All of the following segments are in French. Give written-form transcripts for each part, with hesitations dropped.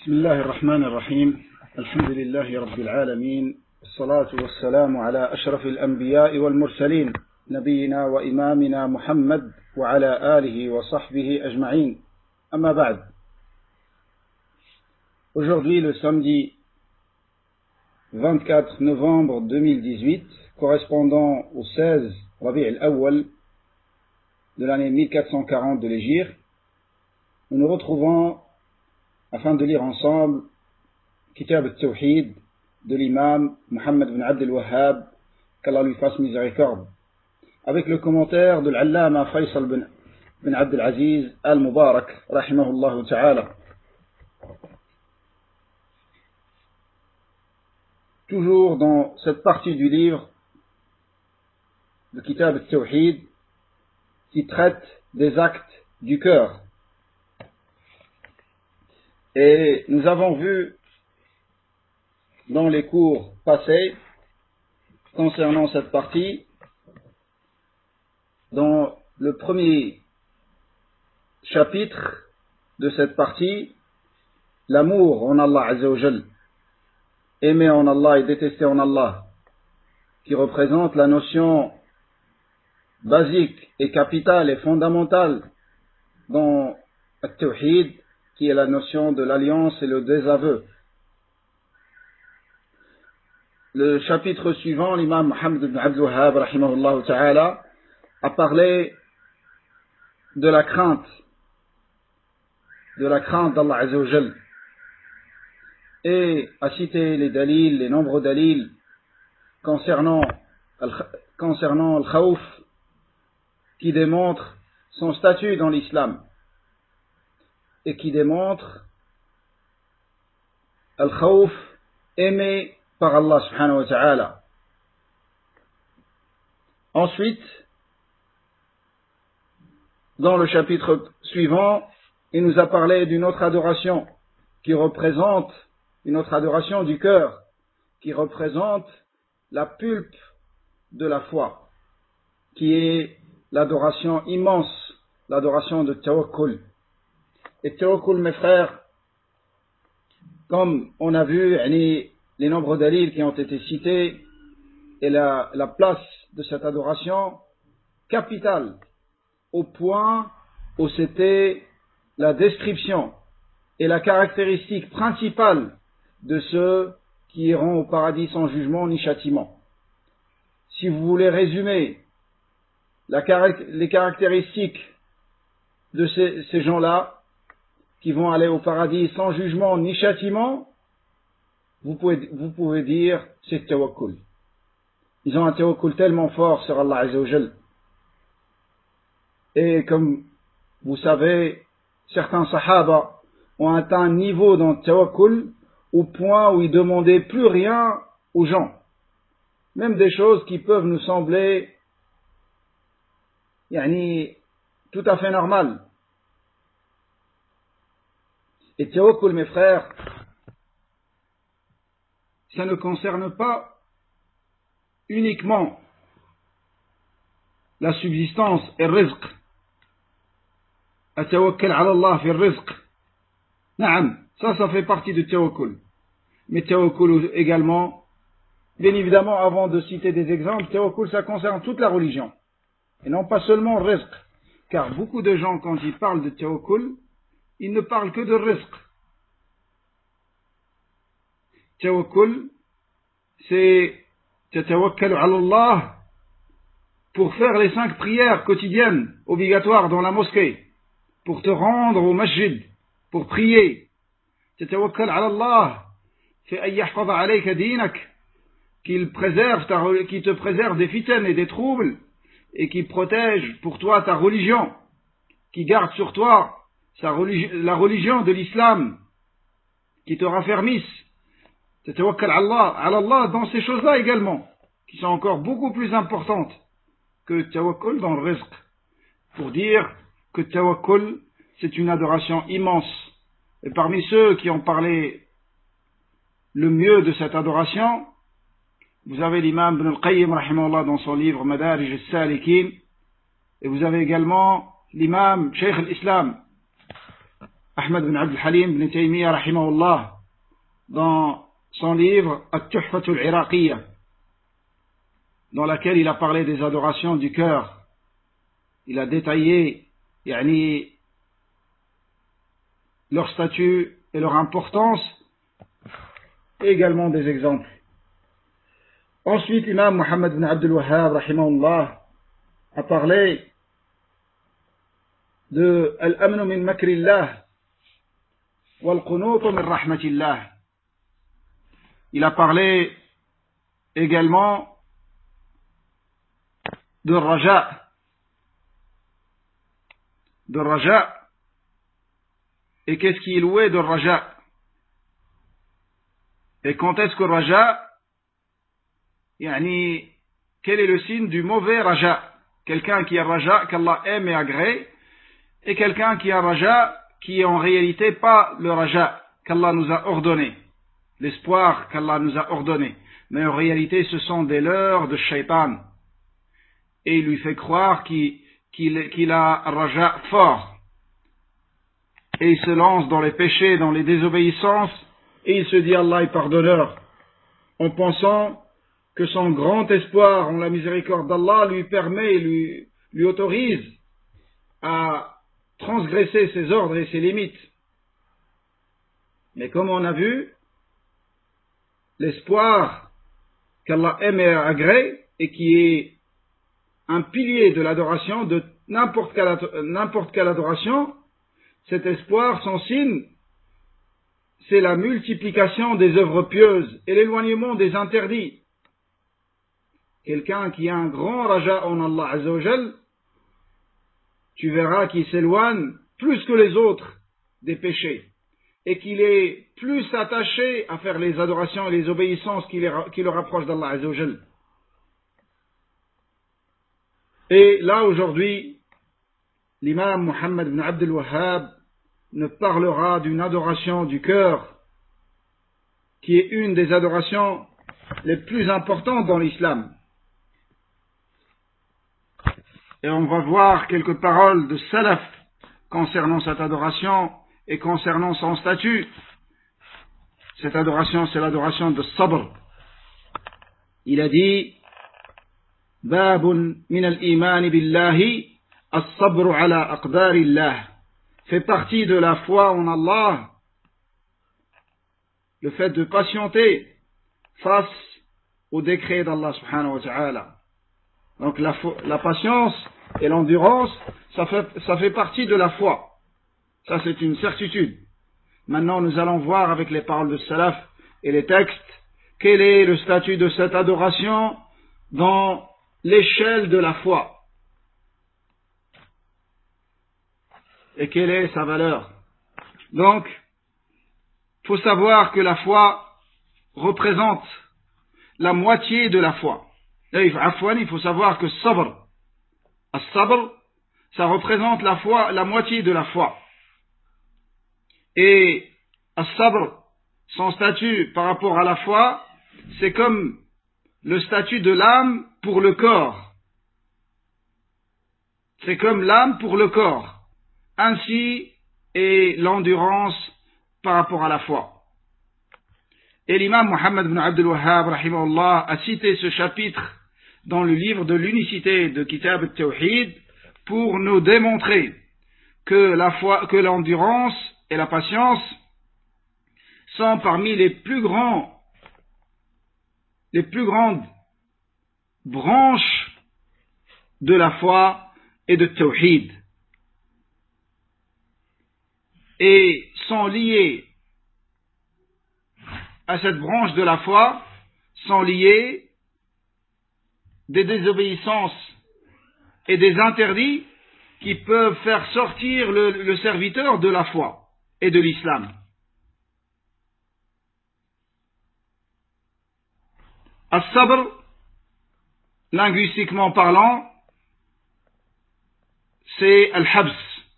بسم الله الرحمن الرحيم الحمد لله رب العالمين الصلاة والسلام على أشرف الأنبياء والمرسلين نبينا وإمامنا محمد وعلى آله وصحبه أجمعين أما بعد. Aujourd'hui, le samedi 24 novembre 2018, correspondant au 16 Rabi' al-Awwal de l'année 1440 de l'Hégire, nous nous retrouvons afin de lire ensemble Kitab al-Tawhid de l'imam Muhammad ibn Abd al-Wahhab, qu'Allah lui fasse miséricorde, avec le commentaire de l'Allama Faisal bin Abd al-Aziz al-Mubarak, rahimahullah ta'ala. Toujours dans cette partie du livre, le Kitab al-Tawhid, qui traite des actes du cœur. Et nous avons vu dans les cours passés, concernant cette partie, dans le premier chapitre de cette partie, l'amour en Allah Azza wa Jal, aimer en Allah et détester en Allah, qui représente la notion basique et capitale et fondamentale dans le Tawhid, qui est la notion de l'alliance et le désaveu. Le chapitre suivant, l'imam Muhammad ibn Abd al-Wahhab, rahimahullah ta'ala, a parlé de la crainte d'Allah Azza wa Jal, et a cité les dalils, les nombreux dalils concernant le khawf, qui démontrent son statut dans l'islam et qui démontre al-khawf aimé par Allah subhanahu wa ta'ala. Ensuite, dans le chapitre suivant, il nous a parlé d'une autre adoration qui représente une autre adoration du cœur, qui représente la pulpe de la foi, qui est l'adoration immense, l'adoration de tawakkul. Et tawakkul, mes frères, comme on a vu les nombreux dalils qui ont été cités et la place de cette adoration capitale, au point où c'était la description et la caractéristique principale de ceux qui iront au paradis sans jugement ni châtiment. Si vous voulez résumer les caractéristiques de ces gens-là qui vont aller au paradis sans jugement ni châtiment, vous pouvez dire c'est tawakkul. Ils ont un tawakkul tellement fort sur Allah Azza wa Jal. Et comme vous savez, certains sahaba ont atteint un niveau dans le tawakkul au point où ils demandaient plus rien aux gens, même des choses qui peuvent nous sembler tout à fait normales. Et tawakkul, mes frères, ça ne concerne pas uniquement la subsistance et le rizq. Atawakkal ala Allah fi rizq. Naam, ça fait partie de tawakkul. Mais tawakkul également, bien évidemment, avant de citer des exemples, tawakkul, ça concerne toute la religion. Et non pas seulement le rizq. Car beaucoup de gens, quand ils parlent de tawakkul, ils ne parlent que de rizq. Tawakkul, c'est tatawakkal ala Allah pour faire les 5 prières quotidiennes obligatoires dans la mosquée, pour te rendre au masjid, pour prier. Tatawakkal ala Allah fi an yahfaza alayka dinak, qu'il te préserve des fitnes et des troubles, et qui protège pour toi ta religion, qui garde sur toi la religion de l'islam, qui te raffermisse. Tatawakkal ala Allah dans ces choses-là également, qui sont encore beaucoup plus importantes que tawakkul dans le rizq, pour dire que tawakkul, c'est une adoration immense. Et parmi ceux qui ont parlé le mieux de cette adoration, vous avez l'imam Ibn al-Qayyim rahimahullah dans son livre Madarij al-Salikin, et vous avez également l'imam Cheikh al-Islam Ahmad bin Abd al-Halim bin Taymiyyah rahimahullah dans son livre At-Tuhfatul Iraqiyya, dans laquelle il a parlé des adorations du cœur. Il a détaillé leur statut et leur importance, et également des exemples. Ensuite, l'imam Muhammad bin Abdul Wahhab rahimahullah a parlé de al-amnu min makrillah wal-qunutu min rahmatillah. Il a parlé également de raja. De raja. Et qu'est-ce qui est loué de raja? Et quand est-ce que raja, quel est le signe du mauvais raja? Quelqu'un qui a raja, qu'Allah aime et agrée, et quelqu'un qui a raja, qui est en réalité pas le raja qu'Allah nous a ordonné, l'espoir qu'Allah nous a ordonné, mais en réalité ce sont des leurres de shaitan, et il lui fait croire qu'il a un raja fort, et il se lance dans les péchés, dans les désobéissances, et il se dit Allah est pardonneur, en pensant que son grand espoir en la miséricorde d'Allah lui permet, lui autorise à transgresser ses ordres et ses limites. Mais comme on a vu, l'espoir qu'Allah aime et agrée, et qui est un pilier de l'adoration, de n'importe quelle adoration, cet espoir, son signe, c'est la multiplication des œuvres pieuses et l'éloignement des interdits. Quelqu'un qui a un grand raja en Allah Azza wa Jal, tu verras qu'il s'éloigne plus que les autres des péchés et qu'il est plus attaché à faire les adorations et les obéissances qui le rapprochent d'Allah Azza wa Jal. Et là aujourd'hui, l'imam Muhammad bin Abdul Wahhab ne parlera d'une adoration du cœur qui est une des adorations les plus importantes dans l'islam. Et on va voir quelques paroles de salaf concernant cette adoration et concernant son statut. Cette adoration, c'est l'adoration de sabr. Il a dit Babun min al-iman billahi as-sabru ala aqdarillah. Fait partie de la foi en Allah le fait de patienter face au décret d'Allah subhanahu wa ta'ala. Donc la patience et l'endurance, ça fait partie de la foi. Ça c'est une certitude. Maintenant nous allons voir avec les paroles de salaf et les textes, quel est le statut de cette adoration dans l'échelle de la foi. Et quelle est sa valeur. Donc, il faut savoir que la foi représente la moitié de la foi. Il faut savoir que sabr, as-sabr, ça représente la foi, la moitié de la foi. Et as-sabr, son statut par rapport à la foi, c'est comme le statut de l'âme pour le corps. C'est comme l'âme pour le corps. Ainsi est l'endurance par rapport à la foi. Et l'imam Muhammad bin Abdul Wahhab rahimahullah a cité ce chapitre dans le livre de l'unicité de Kitab al-Tawhid pour nous démontrer que la foi, que l'endurance et la patience sont parmi les plus grandes branches de la foi et de Tawhid. Et sont liés à cette branche de la foi, sont liés des désobéissances et des interdits qui peuvent faire sortir le serviteur de la foi et de l'islam. As-sabr, linguistiquement parlant, c'est al-habs,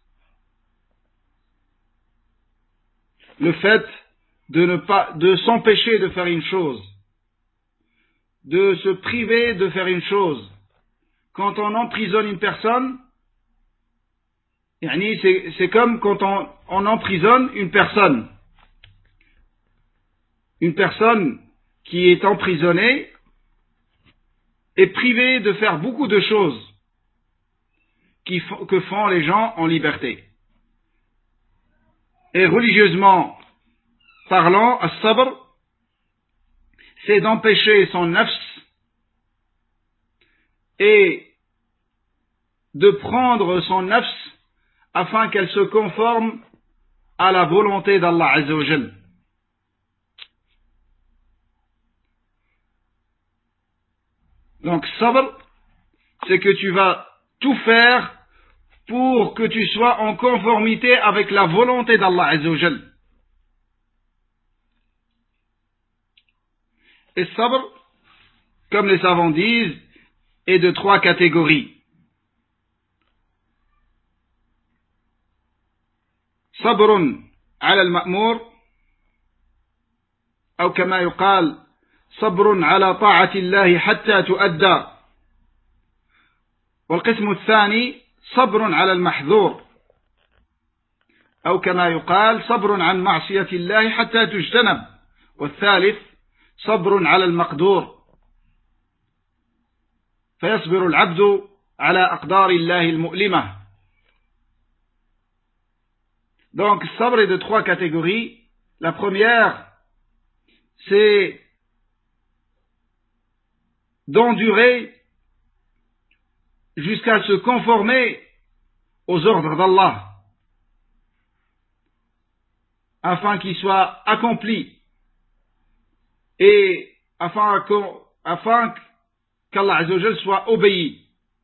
le fait de s'empêcher de faire une chose, de se priver de faire une chose. Quand on emprisonne une personne, C'est comme quand on emprisonne une personne. Une personne qui est emprisonnée est privée de faire beaucoup de choses que font les gens en liberté. Et religieusement parlant, as-sabr, c'est d'empêcher son nafs et de prendre son nafs afin qu'elle se conforme à la volonté d'Allah Azza wa Jal. Donc sabr, c'est que tu vas tout faire pour que tu sois en conformité avec la volonté d'Allah Azza wa Jal. Et sabr, comme les savants disent, est de 3 catégories. صبر على المأمور أو كما يقال صبر على طاعة الله حتى تؤدى. والقسم الثاني صبر على المحذور أو كما يقال صبر عن معصية الله حتى تجتنب. والثالث صبر على المقدور فيصبر العبد على أقدار الله المؤلمة. Donc, sabr est de 3 catégories. La première, c'est d'endurer jusqu'à se conformer aux ordres d'Allah, afin qu'ils soient accomplis et afin qu'Allah Azza wa Jal soit obéi.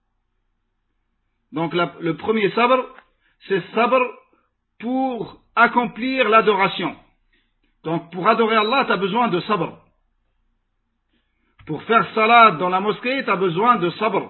Donc, le premier sabr, c'est sabr pour accomplir l'adoration. Donc, pour adorer Allah, tu as besoin de sabr. Pour faire salat dans la mosquée, tu as besoin de sabr.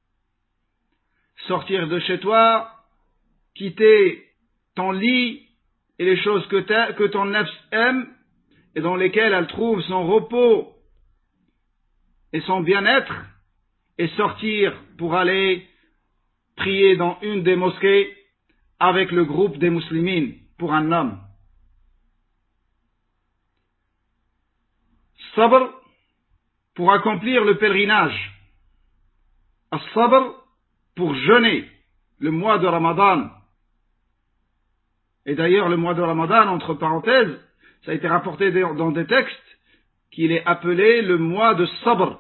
Sortir de chez toi, quitter ton lit et les choses que ton nefs aime et dans lesquelles elle trouve son repos et son bien-être, et sortir pour aller prier dans une des mosquées avec le groupe des musulmans pour un homme. Sabr pour accomplir le pèlerinage. As-sabr pour jeûner le mois de Ramadan. Et d'ailleurs, le mois de Ramadan, entre parenthèses, ça a été rapporté dans des textes qu'il est appelé le mois de Sabr.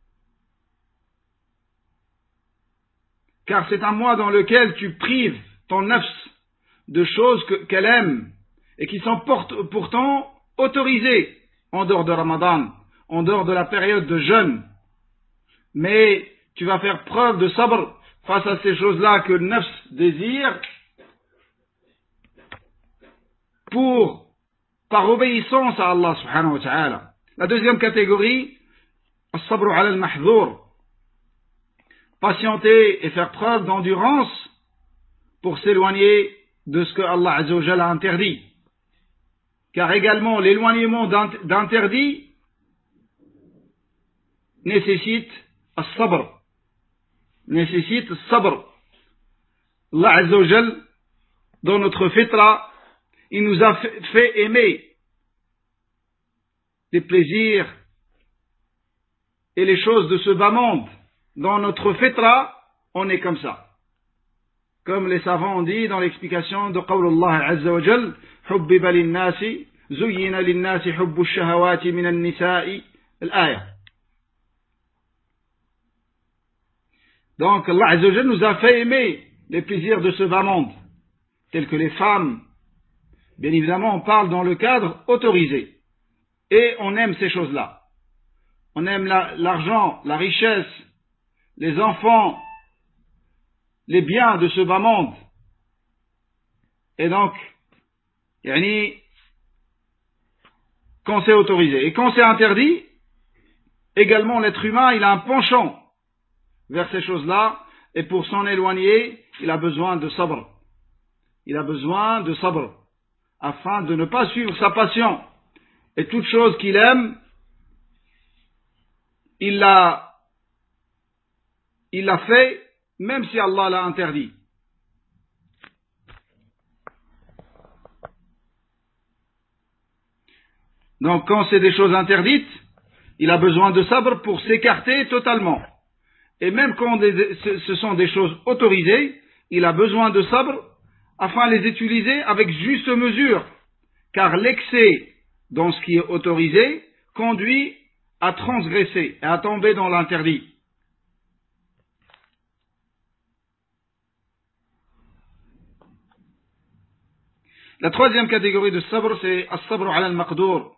Car c'est un mois dans lequel tu prives ton nafs de choses qu'elle aime et qui sont pourtant autorisées en dehors de Ramadan, en dehors de la période de jeûne. Mais tu vas faire preuve de sabr face à ces choses-là que le nafs désire par obéissance à Allah subhanahu wa ta'ala. La deuxième catégorie, as-sabr ala al-mahdhur, patienter et faire preuve d'endurance pour s'éloigner de ce que Allah Azza wa Jalla a interdit. Car également l'éloignement d'interdit nécessite as-sabr. Nécessite as-sabr. Allah Azza wa Jalla, dans notre fitra, il nous a fait aimer les plaisirs et les choses de ce bas monde. Dans notre fitra, on est comme ça. Comme les savants ont dit dans l'explication de Qawlullah Azza wa Jal, Hubbiba linnasi, zuyyina linnasi hubbu shahawati minan nisa'i, l'aya. Donc Allah Azza wa Jal nous a fait aimer les plaisirs de ce bas monde, tels que les femmes. Bien évidemment, on parle dans le cadre autorisé. Et on aime ces choses-là. On aime l'argent, la richesse, les enfants, les biens de ce bas monde. Et donc, quand c'est autorisé. Et quand c'est interdit, également l'être humain, il a un penchant vers ces choses-là. Et pour s'en éloigner, il a besoin de sabr. Il a besoin de sabr, afin de ne pas suivre sa passion. Et toute chose qu'il aime, il l'a fait, même si Allah l'a interdit. Donc quand c'est des choses interdites, il a besoin de sabr pour s'écarter totalement. Et même quand ce sont des choses autorisées, il a besoin de sabr afin de les utiliser avec juste mesure. Car l'excès dans ce qui est autorisé conduit à transgresser et à tomber dans l'interdit. La troisième catégorie de sabr, c'est as-sabr ala al-maqdour.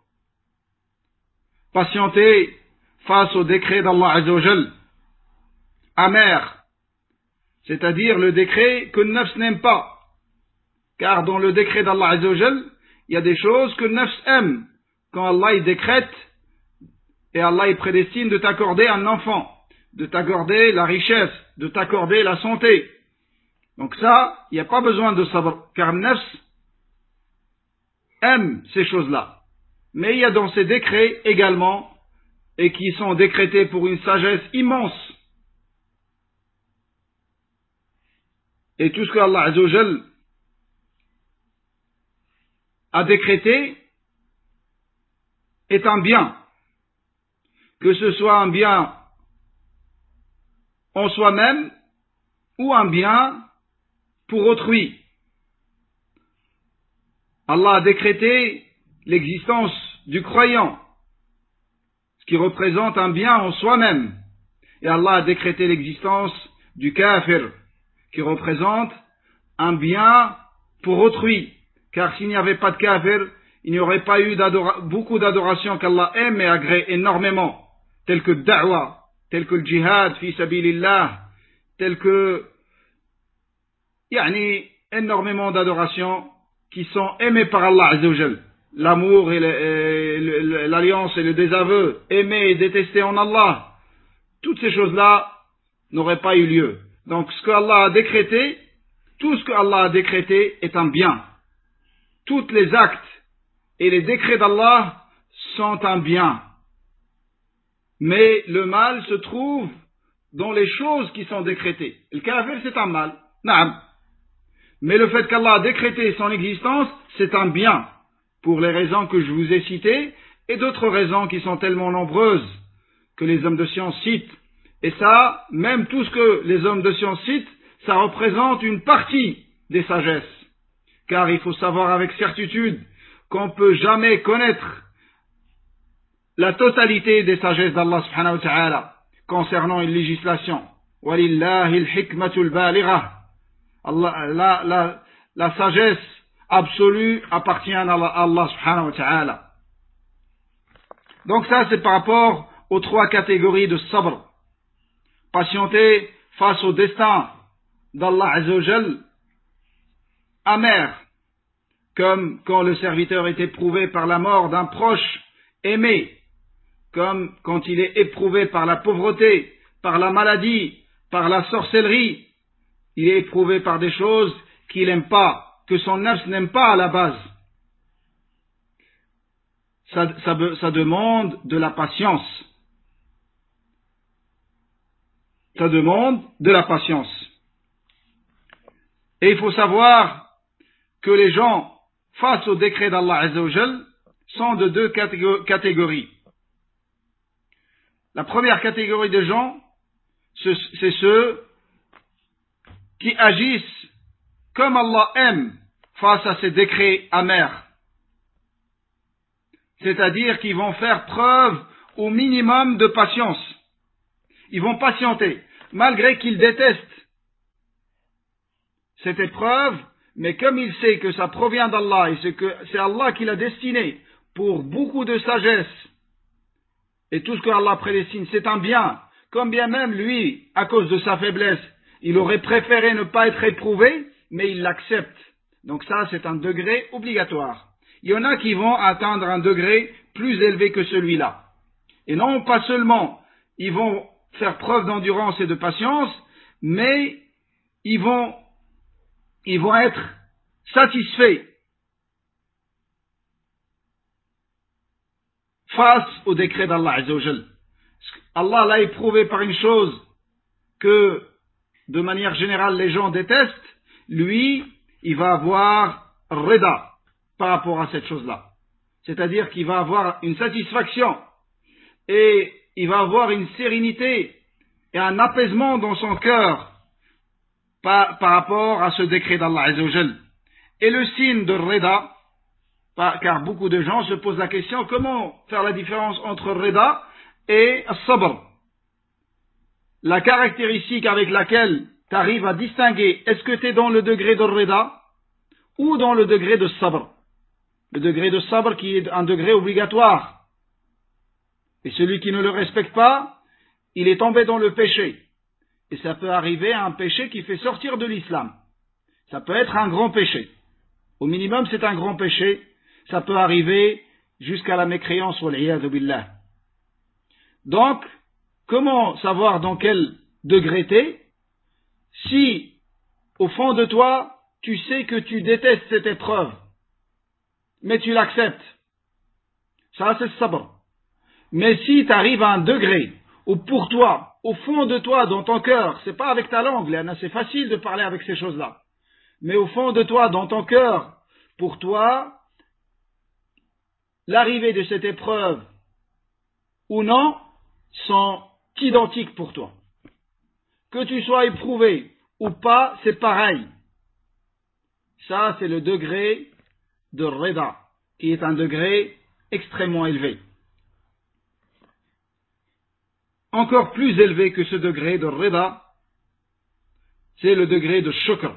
Patienter face au décret d'Allah Azza wa Jal. Amer, c'est-à-dire le décret que le nafs n'aime pas. Car dans le décret d'Allah Azza wa Jal, il y a des choses que le nafs aime. Quand Allah il décrète et Allah il prédestine de t'accorder un enfant, de t'accorder la richesse, de t'accorder la santé. Donc ça, il n'y a pas besoin de sabr, car le nafs aime ces choses-là. Mais il y a dans ces décrets également, et qui sont décrétés pour une sagesse immense. Et tout ce que Allah Azza wa Jal a décrété est un bien. Que ce soit un bien en soi-même ou un bien pour autrui. Allah a décrété l'existence du croyant, ce qui représente un bien en soi-même. Et Allah a décrété l'existence du kafir, qui représente un bien pour autrui. Car s'il n'y avait pas de kafir, il n'y aurait pas eu beaucoup d'adorations qu'Allah aime et agrée énormément, telles que le da'wa, telles que le jihad, fi sabilillah, telles que énormément d'adorations qui sont aimées par Allah Azza wa Jal. L'amour et l'alliance et le désaveu, aimer et détester en Allah, toutes ces choses-là n'auraient pas eu lieu. Donc ce que Allah a décrété, tout ce que Allah a décrété est un bien. Tous les actes et les décrets d'Allah sont un bien. Mais le mal se trouve dans les choses qui sont décrétées. Le kafir, c'est un mal. Naam. Mais le fait qu'Allah a décrété son existence, c'est un bien. Pour les raisons que je vous ai citées, et d'autres raisons qui sont tellement nombreuses que les hommes de science citent. Et ça, même tout ce que les hommes de science citent, ça représente une partie des sagesses. Car il faut savoir avec certitude qu'on ne peut jamais connaître la totalité des sagesses d'Allah subhanahu wa ta'ala concernant une législation. Walillahi al-hikmatul baligha. La sagesse absolue appartient à Allah subhanahu wa ta'ala. Donc ça, c'est par rapport aux trois catégories de sabr. Patienter face au destin d'Allah Azza wa Jal, amer, comme quand le serviteur est éprouvé par la mort d'un proche aimé, comme quand il est éprouvé par la pauvreté, par la maladie, par la sorcellerie, il est éprouvé par des choses qu'il n'aime pas, que son nafs n'aime pas à la base. Ça demande de la patience. Ça demande de la patience. Et il faut savoir que les gens, face au décret d'Allah Azza wa Jal, sont de deux catégories. La première catégorie de gens, c'est ceux qui agissent comme Allah aime face à ces décrets amers. C'est-à-dire qu'ils vont faire preuve au minimum de patience. Ils vont patienter, malgré qu'ils détestent cette épreuve, mais comme il sait que ça provient d'Allah et c'est Allah qui l'a destiné pour beaucoup de sagesse, et tout ce que Allah prédestine, c'est un bien, comme bien même lui, à cause de sa faiblesse, il aurait préféré ne pas être éprouvé, mais il l'accepte. Donc ça, c'est un degré obligatoire. Il y en a qui vont atteindre un degré plus élevé que celui-là. Et non pas seulement ils vont faire preuve d'endurance et de patience, mais ils vont être satisfaits face au décret d'Allah Azza wa Jal. Allah l'a éprouvé par une chose que, de manière générale, les gens détestent. Lui, il va avoir reda par rapport à cette chose-là. c'est-à-dire qu'il va avoir une satisfaction et il va avoir une sérénité et un apaisement dans son cœur par rapport à ce décret d'Allah Azza wa Jal. Et le signe de Rida, car beaucoup de gens se posent la question, comment faire la différence entre Rida et Sabr? La caractéristique avec laquelle tu arrives à distinguer, est-ce que tu es dans le degré de Rida ou dans le degré de Sabr? Le degré de Sabr qui est un degré obligatoire. Et celui qui ne le respecte pas, il est tombé dans le péché. Et ça peut arriver à un péché qui fait sortir de l'islam. Ça peut être un grand péché. Au minimum, c'est un grand péché. Ça peut arriver jusqu'à la mécréance, wal-iyadhu billah. Donc, comment savoir dans quel degré t'es? Si, au fond de toi, tu sais que tu détestes cette épreuve, mais tu l'acceptes. Ça, c'est le sabr. Mais si tu arrives à un degré où pour toi, au fond de toi, dans ton cœur, c'est pas avec ta langue, là, c'est facile de parler avec ces choses-là, mais au fond de toi, dans ton cœur, pour toi, l'arrivée de cette épreuve ou non sont identiques pour toi. Que tu sois éprouvé ou pas, c'est pareil. Ça, c'est le degré de Rida, qui est un degré extrêmement élevé. Encore plus élevé que ce degré de Rida, c'est le degré de Shukr.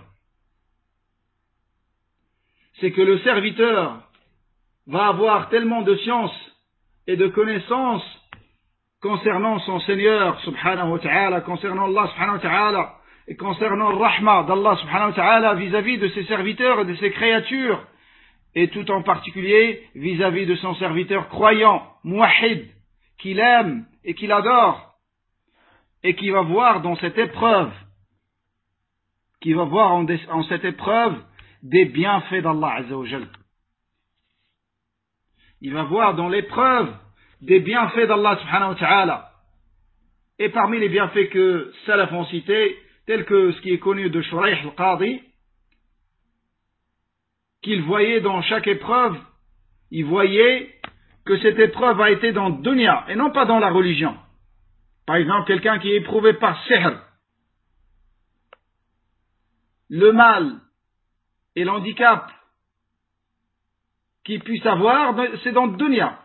C'est que le serviteur va avoir tellement de science et de connaissances concernant son Seigneur subhanahu wa ta'ala, concernant Allah subhanahu wa ta'ala, et concernant le rahma d'Allah subhanahu wa ta'ala vis-à-vis de ses serviteurs et de ses créatures, et tout en particulier vis-à-vis de son serviteur croyant, muwahhid, qu'il aime et qu'il adore, et qui va voir dans cette épreuve, qui va voir en cette épreuve des bienfaits d'Allah Azza wa Jal. Il va voir dans l'épreuve des bienfaits d'Allah subhanahu wa ta'ala. Et parmi les bienfaits que Salaf ont cités, tels que ce qui est connu de Shuraih al-Qadi, qu'il voyait dans chaque épreuve, il voyait que cette épreuve a été dans le dunya et non pas dans la religion. Par exemple, quelqu'un qui est éprouvé par sihr, le mal et l'handicap qu'il puisse avoir, c'est dans le dunya.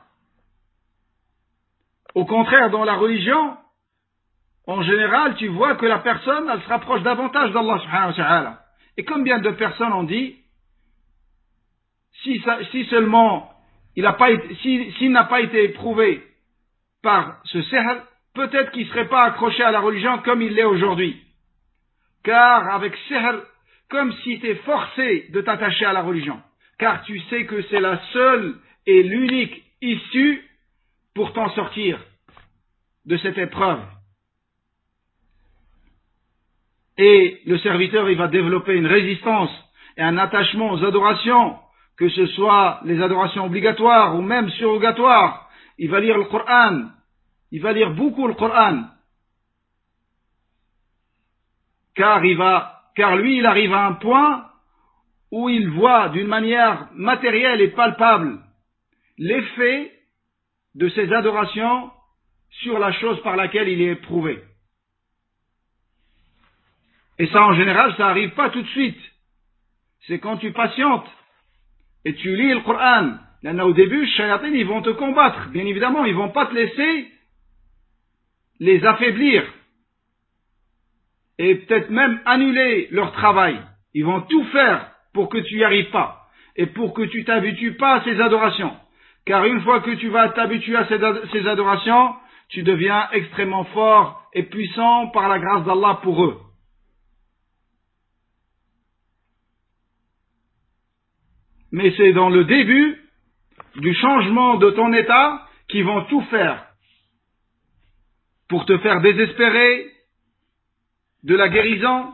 Au contraire, dans la religion, en général, tu vois que la personne, elle se rapproche davantage d'Allah subhanahu wa ta'ala. Et combien de personnes ont dit, si seulement s'il n'a pas été éprouvé par ce sihr, peut-être qu'il ne serait pas accroché à la religion comme il l'est aujourd'hui. Car avec sihr, comme si tu es forcé de t'attacher à la religion. Car tu sais que c'est la seule et l'unique issue pour t'en sortir de cette épreuve. Et le serviteur, il va développer une résistance et un attachement aux adorations, que ce soit les adorations obligatoires ou même surrogatoires. Il va lire le Coran, il va lire beaucoup le Coran, car lui, il arrive à un point où il voit d'une manière matérielle et palpable l'effet de ses adorations sur la chose par laquelle il est éprouvé. Et ça, en général, ça n'arrive pas tout de suite. C'est quand tu patientes et tu lis le Coran. Là, au début, les shayatines, ils vont te combattre. Bien évidemment, ils ne vont pas te laisser les affaiblir et peut-être même annuler leur travail. Ils vont tout faire pour que tu n'y arrives pas et pour que tu t'habitues pas à ces adorations. Car une fois que tu vas t'habituer à ces adorations, tu deviens extrêmement fort et puissant par la grâce d'Allah pour eux. Mais c'est dans le début du changement de ton état qu'ils vont tout faire pour te faire désespérer de la guérison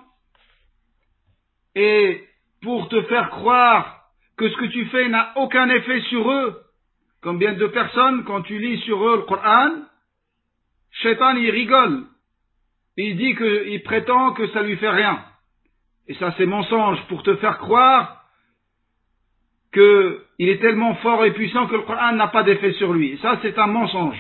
et pour te faire croire que ce que tu fais n'a aucun effet sur eux. Combien de personnes, quand tu lis sur eux le Coran, Shaitan il rigole, il prétend que ça lui fait rien. Et ça c'est mensonge pour te faire croire que il est tellement fort et puissant que le Coran n'a pas d'effet sur lui. Et ça, c'est un mensonge.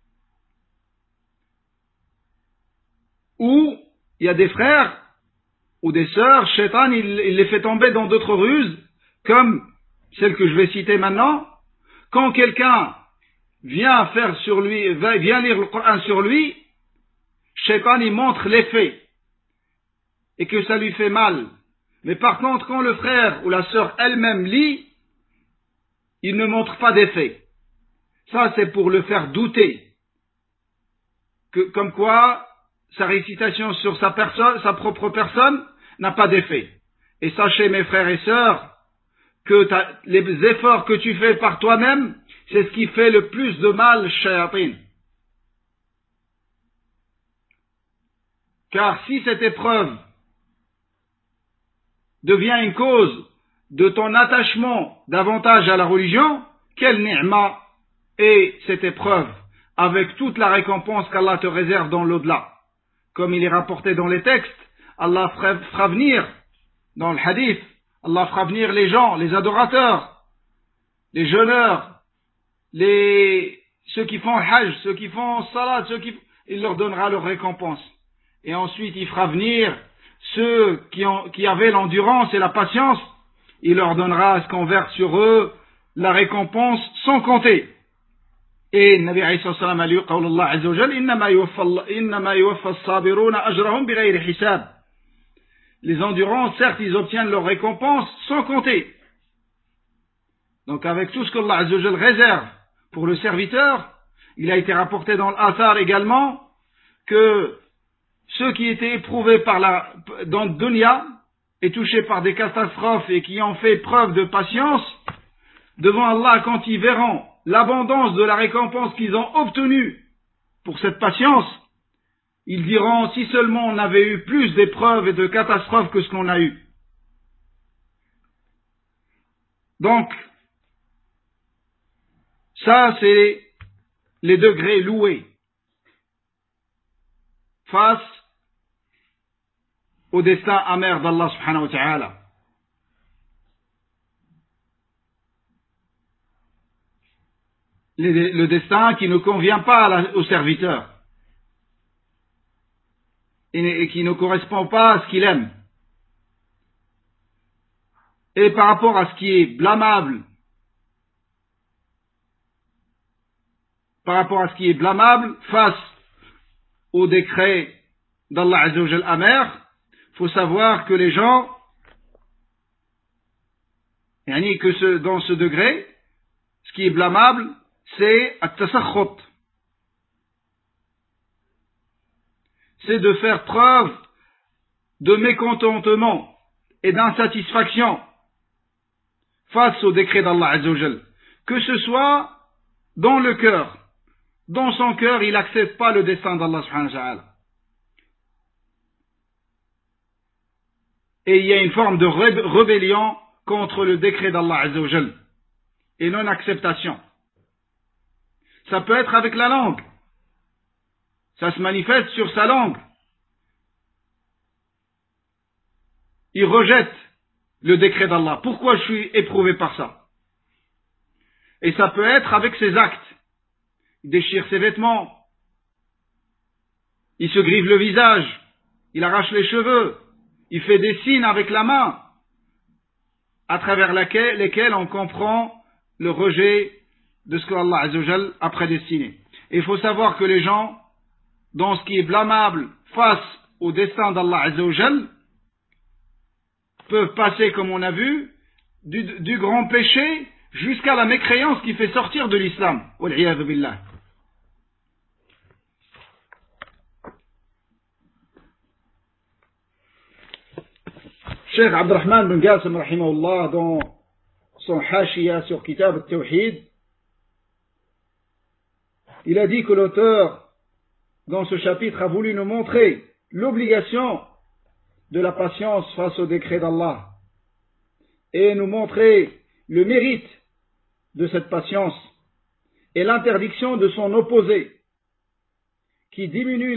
Ou il y a des frères ou des sœurs, Shaitan, il les fait tomber dans d'autres ruses, comme celle que je vais citer maintenant. Quand quelqu'un vient faire sur lui, vient lire le Coran sur lui, Shaitan, il montre l'effet et que ça lui fait mal. Mais par contre, quand le frère ou la sœur elle-même lit, il ne montre pas d'effet. Ça, c'est pour le faire douter. Comme quoi, sa récitation sur sa personne, sa propre personne, n'a pas d'effet. Et sachez, mes frères et sœurs, que les efforts que tu fais par toi-même, c'est ce qui fait le plus de mal, shayatin. Car si cette épreuve devient une cause de ton attachement davantage à la religion, quelle ni'ma est cette épreuve, avec toute la récompense qu'Allah te réserve dans l'au-delà. Comme il est rapporté dans les textes, Allah fera venir, dans le hadith, Allah fera venir les gens, les adorateurs, les jeûneurs, ceux qui font hajj, ceux qui font salat, il leur donnera leur récompense. Et ensuite il fera venir ceux qui avaient l'endurance et la patience, il leur donnera à ce qu'on verse sur eux la récompense sans compter. Et Nabi alayhi salam a lu قول الله عز وجل إنما يوفى الصابرون أجرهم بغير حساب. Les endurants, certes, ils obtiennent leur récompense sans compter. Donc avec tout ce qu'Allah Azza wa Jal réserve pour le serviteur, il a été rapporté dans l'Athar également que ceux qui étaient éprouvés dans le dunya et touchés par des catastrophes et qui ont fait preuve de patience, devant Allah, quand ils verront l'abondance de la récompense qu'ils ont obtenue pour cette patience, ils diront, si seulement on avait eu plus d'épreuves et de catastrophes que ce qu'on a eu. Donc, ça c'est les degrés loués face au destin amer d'Allah subhanahu wa ta'ala. Le destin qui ne convient pas au serviteur et qui ne correspond pas à ce qu'il aime. Et par rapport à ce qui est blâmable, face au décret d'Allah Azza wa Jal amer, il faut savoir que les gens, dans ce degré, ce qui est blâmable, c'est at-tasakhut. C'est de faire preuve de mécontentement et d'insatisfaction face au décret d'Allah Azza wa Jal. Que ce soit dans le cœur. Dans son cœur, il n'accepte pas le destin d'Allah subhanahu wa ta'ala. Et il y a une forme de rébellion contre le décret d'Allah Azza wa Jal et non-acceptation. Ça peut être avec la langue. Ça se manifeste sur sa langue. Il rejette le décret d'Allah. Pourquoi je suis éprouvé par ça? Et ça peut être avec ses actes. Il déchire ses vêtements. Il se grive le visage. Il arrache les cheveux. Il fait des signes avec la main à travers lesquels on comprend le rejet de ce que Allah Azza wa Jal a prédestiné. Et il faut savoir que les gens, dans ce qui est blâmable face au destin d'Allah Azza wa Jal, peuvent passer, comme on a vu, du grand péché jusqu'à la mécréance qui fait sortir de l'islam. Wal-'iyadhu billah. Cheikh Abdurrahman bin Qasim rahimahullah, dans son Hashiya sur Kitab al-Tawhid, il a dit que l'auteur dans ce chapitre a voulu nous montrer l'obligation de la patience face au décret d'Allah et nous montrer le mérite de cette patience et l'interdiction de son opposé qui diminue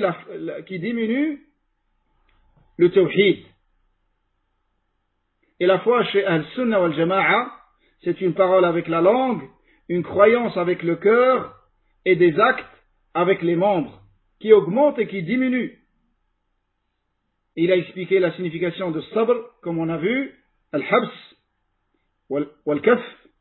le tawhid. Et la foi chez Al-Sunnah wal-Jama'a, c'est une parole avec la langue, une croyance avec le cœur et des actes avec les membres qui augmentent et qui diminuent. Il a expliqué la signification de sabr, comme on a vu, al-habs, wal-kaf.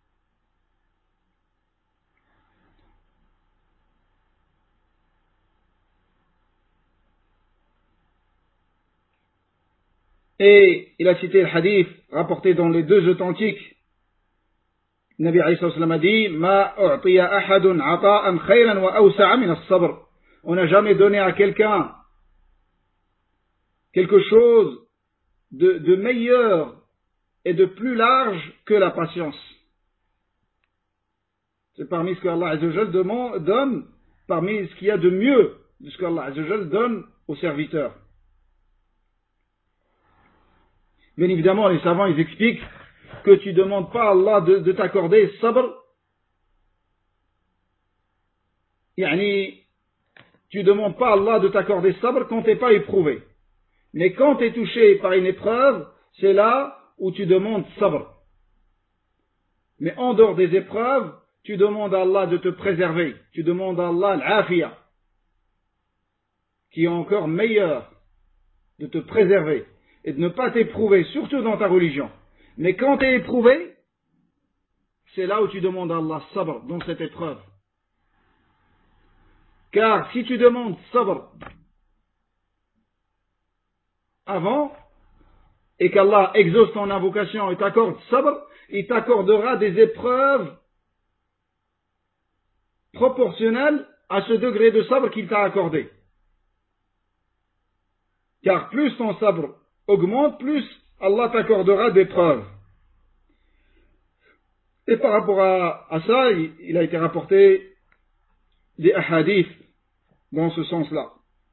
Et il a cité le hadith rapporté dans les deux authentiques. Nabi alayhi sallam a dit Ma u'tiya ahadun ata'an khayran wa awsa'a min as-sabr. On n'a jamais donné à quelqu'un quelque chose de meilleur et de plus large que la patience. C'est parmi ce qu'Allah Azza wa Jal donne, parmi ce qu'il y a de mieux de ce qu'Allah Azza wa Jal donne aux serviteurs. Bien évidemment, les savants, ils expliquent que tu ne demandes pas à Allah de t'accorder sabr. Yani, tu ne demandes pas à Allah de t'accorder sabr quand tu n'es pas éprouvé. Mais quand tu es touché par une épreuve, c'est là où tu demandes sabr. Mais en dehors des épreuves, tu demandes à Allah de te préserver. Tu demandes à Allah l'afiyah, qui est encore meilleur, de te préserver et de ne pas t'éprouver, surtout dans ta religion. Mais quand tu es éprouvé, c'est là où tu demandes à Allah sabr, dans cette épreuve. Car si tu demandes sabr avant, et qu'Allah exauce ton invocation et t'accorde sabr, il t'accordera des épreuves proportionnelles à ce degré de sabr qu'il t'a accordé. Car plus ton sabr augmente, plus Allah t'accordera d'épreuves. Et par rapport à ça, il a été rapporté des hadiths dans ce sens-là.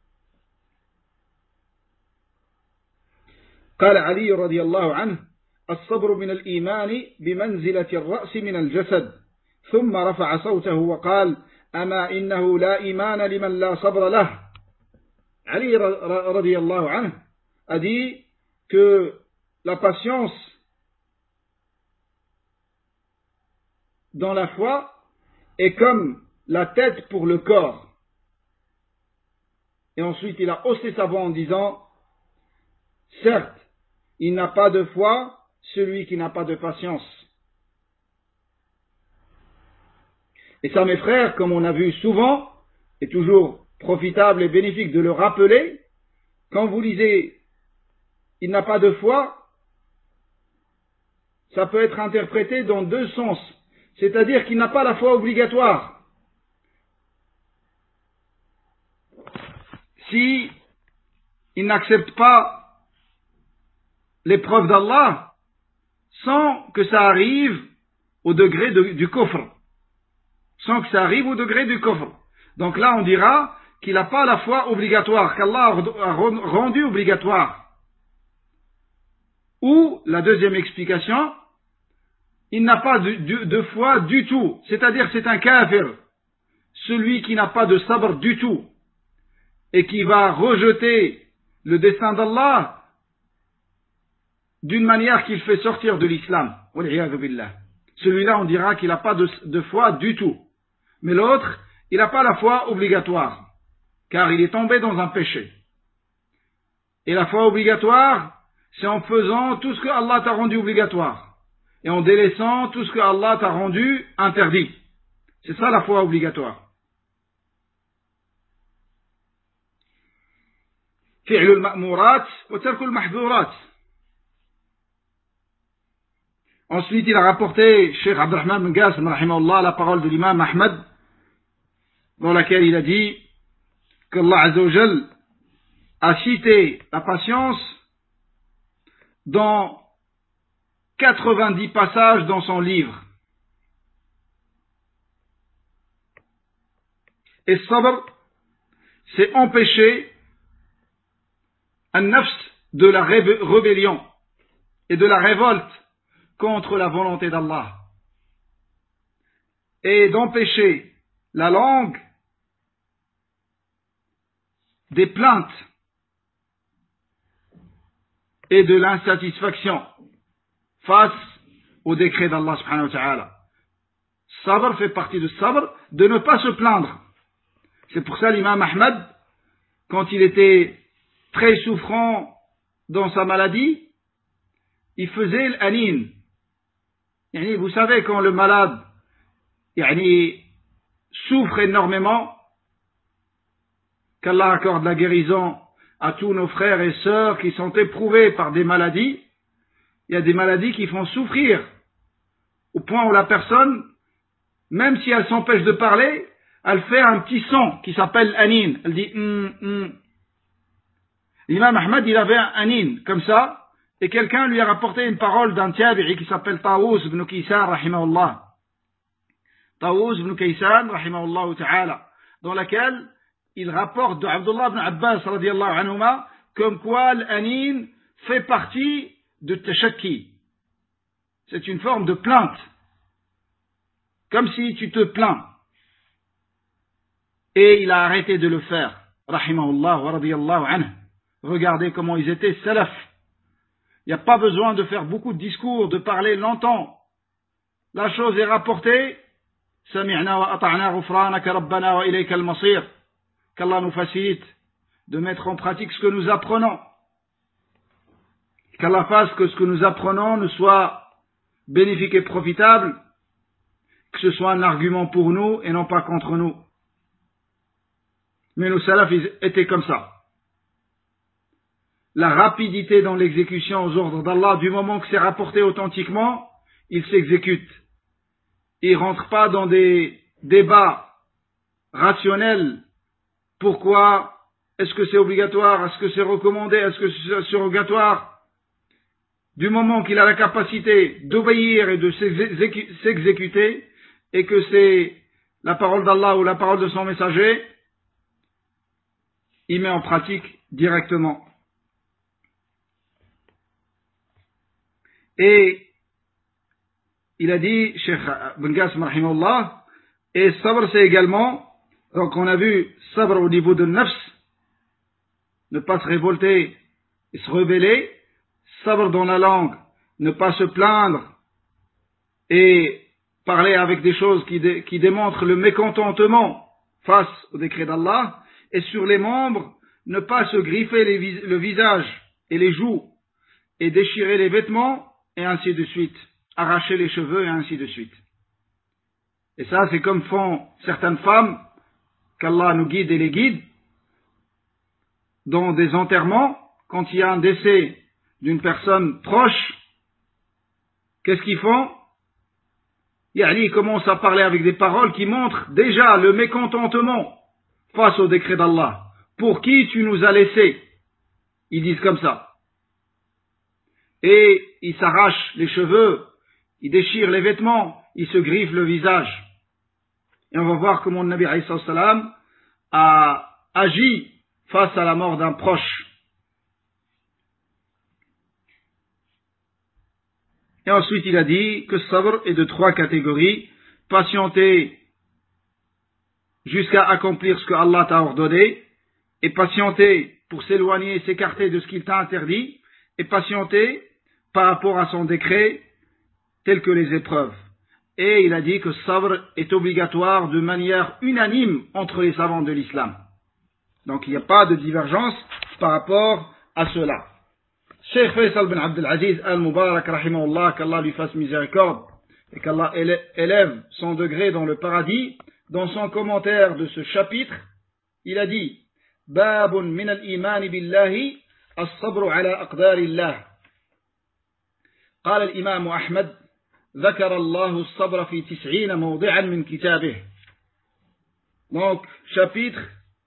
قال علي رضي الله عنه الصبر من الإيمان بمنزلة الرأس من الجسد ثم رفع صوته وقال أما إنه لا إيمان لمن لا صبر له. Ali radiyallahu anhu a dit que la patience dans la foi est comme la tête pour le corps. Et ensuite il a haussé sa voix en disant certes, il n'a pas de foi celui qui n'a pas de patience. Et ça, mes frères, comme on a vu souvent, est toujours profitable et bénéfique de le rappeler, quand vous lisez « il n'a pas de foi », ça peut être interprété dans deux sens, c'est-à-dire qu'il n'a pas la foi obligatoire. Si il n'accepte pas l'épreuve d'Allah sans que ça arrive au degré du kufr, sans que ça arrive au degré du kufr. Donc là on dira qu'il n'a pas la foi obligatoire, qu'Allah a rendu obligatoire. Ou, la deuxième explication, il n'a pas de foi du tout, c'est-à-dire c'est un kafir, celui qui n'a pas de sabr du tout, et qui va rejeter le destin d'Allah d'une manière qui le fait sortir de l'islam. Celui-là, on dira qu'il n'a pas de foi du tout. Mais l'autre, il n'a pas la foi obligatoire, car il est tombé dans un péché. Et la foi obligatoire, c'est en faisant tout ce que Allah t'a rendu obligatoire, et en délaissant tout ce que Allah t'a rendu interdit. C'est ça la foi obligatoire. فعل المأمورات وترك المحظورات. Ensuite, il a rapporté, Cheikh Abdurrahman bin Qasim, rahimahullah, la parole de l'imam Ahmad, dans laquelle il a dit qu'Allah Azza wa Jal a cité la patience dans 90 passages dans son livre. Et sabr, c'est empêcher un nafs de la rébellion et de la révolte contre la volonté d'Allah, et d'empêcher la langue des plaintes et de l'insatisfaction face au décret d'Allah subhanahu wa ta'ala. Sabr fait partie de sabr, de ne pas se plaindre. C'est pour ça l'imam Ahmad, quand il était très souffrant dans sa maladie, il faisait l'anin. Vous savez, quand le malade souffre énormément, qu'Allah accorde la guérison à tous nos frères et sœurs qui sont éprouvés par des maladies. Il y a des maladies qui font souffrir, au point où la personne, même si elle s'empêche de parler, elle fait un petit son qui s'appelle anin. Elle dit L'imam Ahmad, il avait un anin, comme ça, et quelqu'un lui a rapporté une parole d'un tabi'i qui s'appelle Tawus ibn Kaysan, rahimahullah. Tawus ibn Kaysan, rahimahullah ta'ala, dans laquelle il rapporte de Abdullah ibn Abbas, radiyallahu anhuma, comme quoi l'anin fait partie de tashakki. C'est une forme de plainte. Comme si tu te plains. Et il a arrêté de le faire. Rahimahullah wa radiyallahu anhu. Regardez comment ils étaient salaf. Il n'y a pas besoin de faire beaucoup de discours, de parler longtemps. La chose est rapportée. Sami'na wa ata'na ghufranaka rabbana wa ilayka al-masir. Qu'Allah nous facilite de mettre en pratique ce que nous apprenons. Qu'Allah fasse que ce que nous apprenons ne soit bénéfique et profitable, que ce soit un argument pour nous et non pas contre nous. Mais nos salafs étaient comme ça. La rapidité dans l'exécution aux ordres d'Allah, du moment que c'est rapporté authentiquement, ils s'exécutent. Ils ne rentrent pas dans des débats rationnels. Pourquoi? Est-ce que c'est obligatoire? Est-ce que c'est recommandé? Est-ce que c'est surrogatoire? Du moment qu'il a la capacité d'obéir et de s'exécuter, et que c'est la parole d'Allah ou la parole de son messager, il met en pratique directement. Et il a dit, Cheikh Ibn Qasim rahimahullah, et sabr c'est également, donc on a vu sabr au niveau de nafs, ne pas se révolter et se rebeller, sabr dans la langue, ne pas se plaindre et parler avec des choses qui démontrent le mécontentement face au décret d'Allah, et sur les membres, ne pas se griffer le visage et les joues, et déchirer les vêtements, et ainsi de suite, arracher les cheveux, et ainsi de suite. Et ça, c'est comme font certaines femmes, qu'Allah nous guide et les guide, dans des enterrements, quand il y a un décès d'une personne proche, qu'est-ce qu'ils font? Ils commencent à parler avec des paroles qui montrent déjà le mécontentement face au décret d'Allah. Pour qui tu nous as laissés? Ils disent comme ça. Et ils s'arrachent les cheveux, ils déchirent les vêtements, ils se griffent le visage. Et on va voir comment le Nabi alayhi salam a agi face à la mort d'un proche. Et ensuite il a dit que sabr est de 3 catégories. Patienter jusqu'à accomplir ce que Allah t'a ordonné, et patienter pour s'éloigner et s'écarter de ce qu'il t'a interdit, et patienter par rapport à son décret, tel que les épreuves. Et il a dit que sabr est obligatoire de manière unanime entre les savants de l'islam. Donc il n'y a pas de divergence par rapport à cela. Cheikh Faisal bin Abdelaziz al-Mubarak, rahimahullah, qu'Allah lui fasse miséricorde, et qu'Allah élève son degré dans le paradis, dans son commentaire de ce chapitre, il a dit Babun min al-iman billahi as-sabru ala aqdarillah. قال الإمام أحمد ذكر الله الصبر في 90 موضعا من كتابه. Donc, chapitre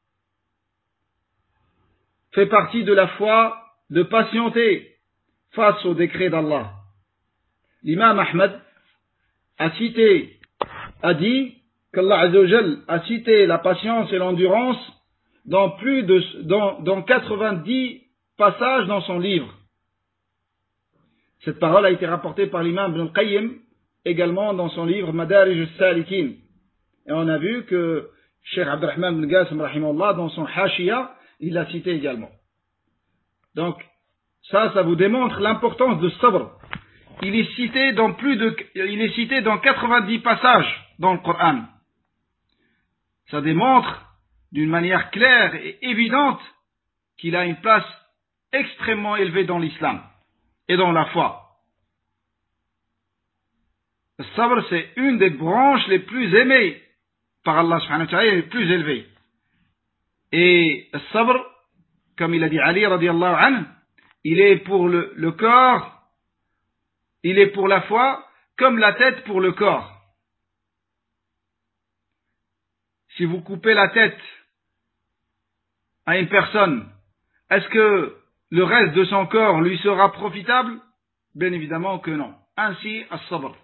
fait partie de la foi de patienter face au décret d'Allah. L'imam Ahmad a dit qu'Allah Azza wa Jal a cité la patience et l'endurance dans 90 passages dans son livre. Cette parole a été rapportée par l'imam Ibn al-Qayyim également dans son livre Madarij al-Salikin. Et on a vu que Cheikh Abdurrahman ibn Qasim rahimahullah dans son Hashiya, il l'a cité également. Donc, ça vous démontre l'importance de sabr. il est cité dans 90 passages dans le Coran. Ça démontre d'une manière claire et évidente qu'il a une place extrêmement élevée dans l'islam et dans la foi. Le sabr, c'est une des branches les plus aimées par Allah subhanahu wa ta'ala et les plus élevées. Et le sabr, comme il a dit Ali radiallahu anhu, il est pour le corps, il est pour la foi comme la tête pour le corps. Si vous coupez la tête à une personne, est-ce que le reste de son corps lui sera profitable? Bien évidemment que non. Ainsi, as-sabr.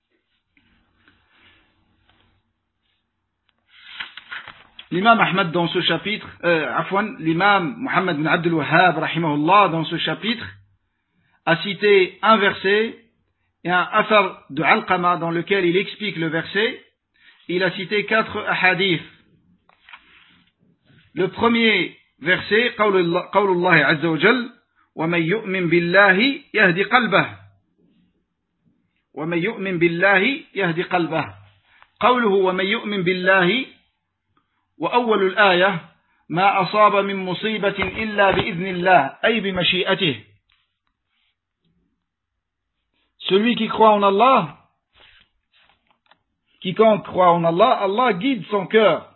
L'imam Ahmad dans ce chapitre, l'imam Muhammad bin Abdul Wahhab, rahimahullah, dans ce chapitre, a cité un verset et un athar de Alqama dans lequel il explique le verset. Il a cité 4 hadiths. Le premier verset, qawlullah azza wa jal, وَمَنْ يُؤْمِنْ بِاللَّهِ يَهْدِ قَلْبَهِ وَمَنْ يُؤْمِنْ بِاللَّهِ يَهْدِ قَلْبَهِ قوله وَمَنْ يُؤْمِنْ بِاللَّهِ وأول الآية ما أصاب من مصيبة إلا بإذن الله أي بمشيئته. Celui qui croit en Allah, quiconque croit en Allah, Allah guide son cœur.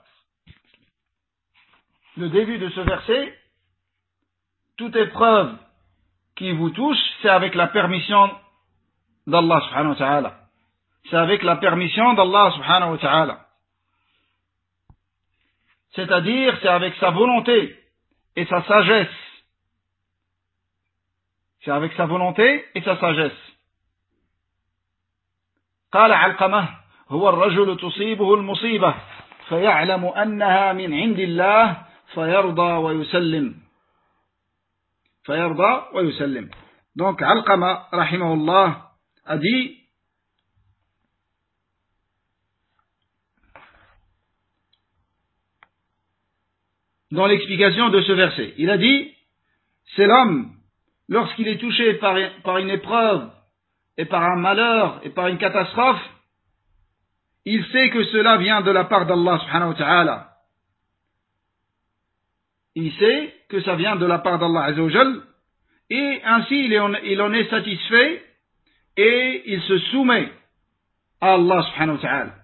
Le début de ce verset, toute épreuve qui vous touche, c'est avec la permission d'Allah subhanahu wa ta'ala. C'est avec la permission d'Allah subhanahu wa ta'ala. C'est-à-dire, c'est avec sa volonté et sa sagesse. C'est avec sa volonté et sa sagesse. قال علقمة هو الرجل تصيبه المصيبة فيعلم أنها من عند الله فيرضى ويسلم. Donc Alqama rahimahullah a dit dans l'explication de ce verset, il a dit, c'est l'homme, lorsqu'il est touché par une épreuve, et par un malheur, et par une catastrophe, il sait que cela vient de la part d'Allah subhanahu wa ta'ala. Il sait que ça vient de la part d'Allah azza wa jal, et ainsi il en est satisfait, et il se soumet à Allah subhanahu wa ta'ala.